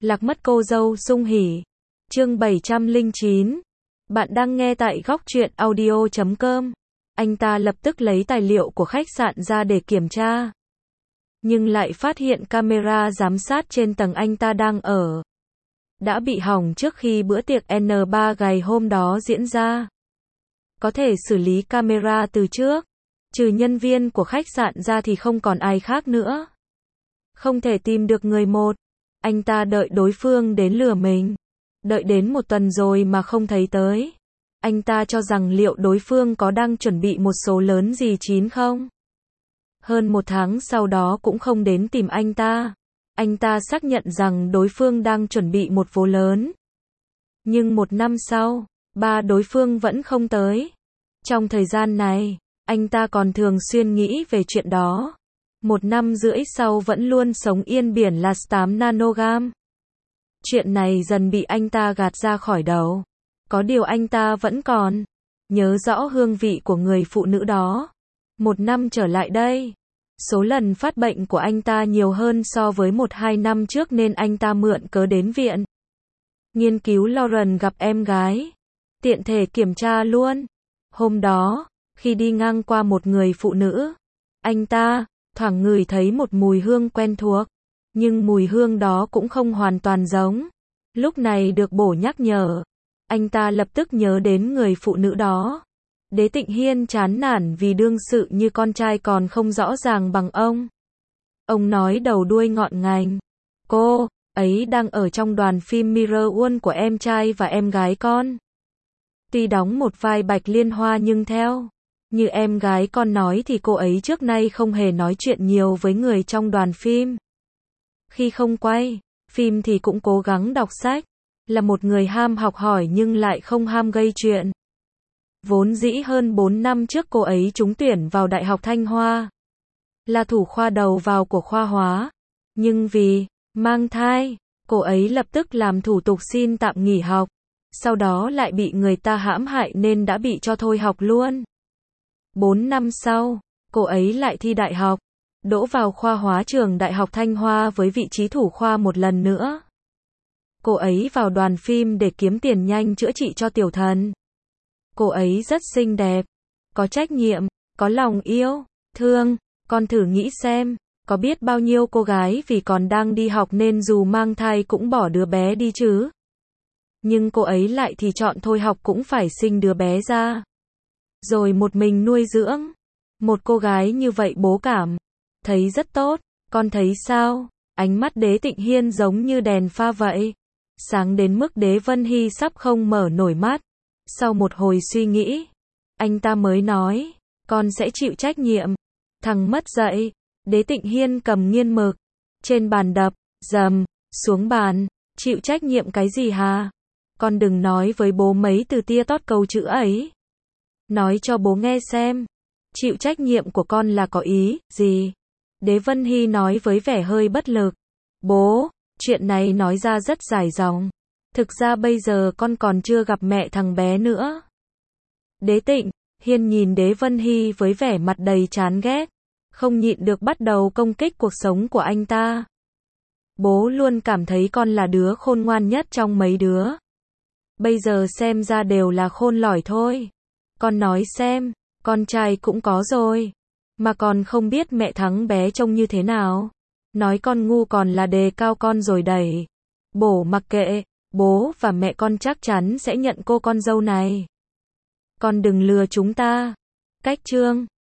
Lạc mất cô dâu sung hỉ. Chương 709. Bạn đang nghe tại góc truyện audio.com. Anh ta lập tức lấy tài liệu của khách sạn ra để kiểm tra. Nhưng lại phát hiện camera giám sát trên tầng anh ta đang ở đã bị hỏng trước khi bữa tiệc N3 ngày hôm đó diễn ra. Có thể xử lý camera từ trước. Trừ nhân viên của khách sạn ra thì không còn ai khác nữa. Không thể tìm được người một. Anh ta đợi đối phương đến lừa mình. Đợi đến 1 tuần rồi mà không thấy tới. Anh ta cho rằng liệu đối phương có đang chuẩn bị một số lớn gì chín không? Hơn 1 tháng sau đó cũng không đến tìm anh ta. Anh ta xác nhận rằng đối phương đang chuẩn bị một vố lớn. Nhưng 1 năm sau, đối phương vẫn không tới. Trong thời gian này, anh ta còn thường xuyên nghĩ về chuyện đó. 1 năm rưỡi sau vẫn luôn sống yên biển là 8 nanogam. Chuyện này dần bị anh ta gạt ra khỏi đầu. Có điều anh ta vẫn còn nhớ rõ hương vị của người phụ nữ đó. 1 năm trở lại đây, số lần phát bệnh của anh ta nhiều hơn so với 1-2 năm trước nên anh ta mượn cớ đến viện. Nghiên cứu Lauren gặp em gái. Tiện thể kiểm tra luôn. Hôm đó, khi đi ngang qua một người phụ nữ, anh ta thoảng ngửi thấy một mùi hương quen thuộc. Nhưng mùi hương đó cũng không hoàn toàn giống. Lúc này được bổ nhắc nhở, anh ta lập tức nhớ đến người phụ nữ đó. Đế Tịnh Hiên chán nản vì đương sự như con trai còn không rõ ràng bằng ông. Ông nói đầu đuôi ngọn ngành. Cô ấy đang ở trong đoàn phim Mirror World của em trai và em gái con. Tuy đóng một vai Bạch Liên Hoa nhưng theo như em gái con nói thì cô ấy trước nay không hề nói chuyện nhiều với người trong đoàn phim. Khi không quay phim thì cũng cố gắng đọc sách. Là một người ham học hỏi nhưng lại không ham gây chuyện. Vốn dĩ hơn 4 năm trước cô ấy trúng tuyển vào Đại học Thanh Hoa. Là thủ khoa đầu vào của khoa hóa. Nhưng vì mang thai, cô ấy lập tức làm thủ tục xin tạm nghỉ học. Sau đó lại bị người ta hãm hại nên đã bị cho thôi học luôn. 4 năm sau, cô ấy lại thi đại học. Đỗ vào khoa hóa trường Đại học Thanh Hoa với vị trí thủ khoa một lần nữa. Cô ấy vào đoàn phim để kiếm tiền nhanh chữa trị cho tiểu thần. Cô ấy rất xinh đẹp, có trách nhiệm, có lòng yêu, thương. Con thử nghĩ xem, có biết bao nhiêu cô gái vì còn đang đi học nên dù mang thai cũng bỏ đứa bé đi chứ. Nhưng cô ấy lại thì chọn thôi học cũng phải sinh đứa bé ra. Rồi một mình nuôi dưỡng. Một cô gái như vậy bố cảm thấy rất tốt. Con thấy sao? Ánh mắt Đế Tịnh Hiên giống như đèn pha vậy. Sáng đến mức Đế Vân Hy sắp không mở nổi mắt. Sau một hồi suy nghĩ, anh ta mới nói, con sẽ chịu trách nhiệm. Thằng mất dạy. Đế Tịnh Hiên cầm nghiên mực trên bàn đập dầm xuống bàn. Chịu trách nhiệm cái gì hả? Con đừng nói với bố mấy từ tia tót câu chữ ấy. Nói cho bố nghe xem. Chịu trách nhiệm của con là có ý gì? Đế Vân Hy nói với vẻ hơi bất lực. Bố, chuyện này nói ra rất dài dòng. Thực ra bây giờ con còn chưa gặp mẹ thằng bé nữa. Đế Tịnh Hiên nhìn Đế Vân Hy với vẻ mặt đầy chán ghét. Không nhịn được bắt đầu công kích cuộc sống của anh ta. Bố luôn cảm thấy con là đứa khôn ngoan nhất trong mấy đứa. Bây giờ xem ra đều là khôn lỏi thôi. Con nói xem, con trai cũng có rồi. Mà còn không biết mẹ thằng bé trông như thế nào. Nói con ngu còn là đề cao con rồi đẩy. Bố mặc kệ, bố và mẹ con chắc chắn sẽ nhận cô con dâu này. Con đừng lừa chúng ta. Cách chương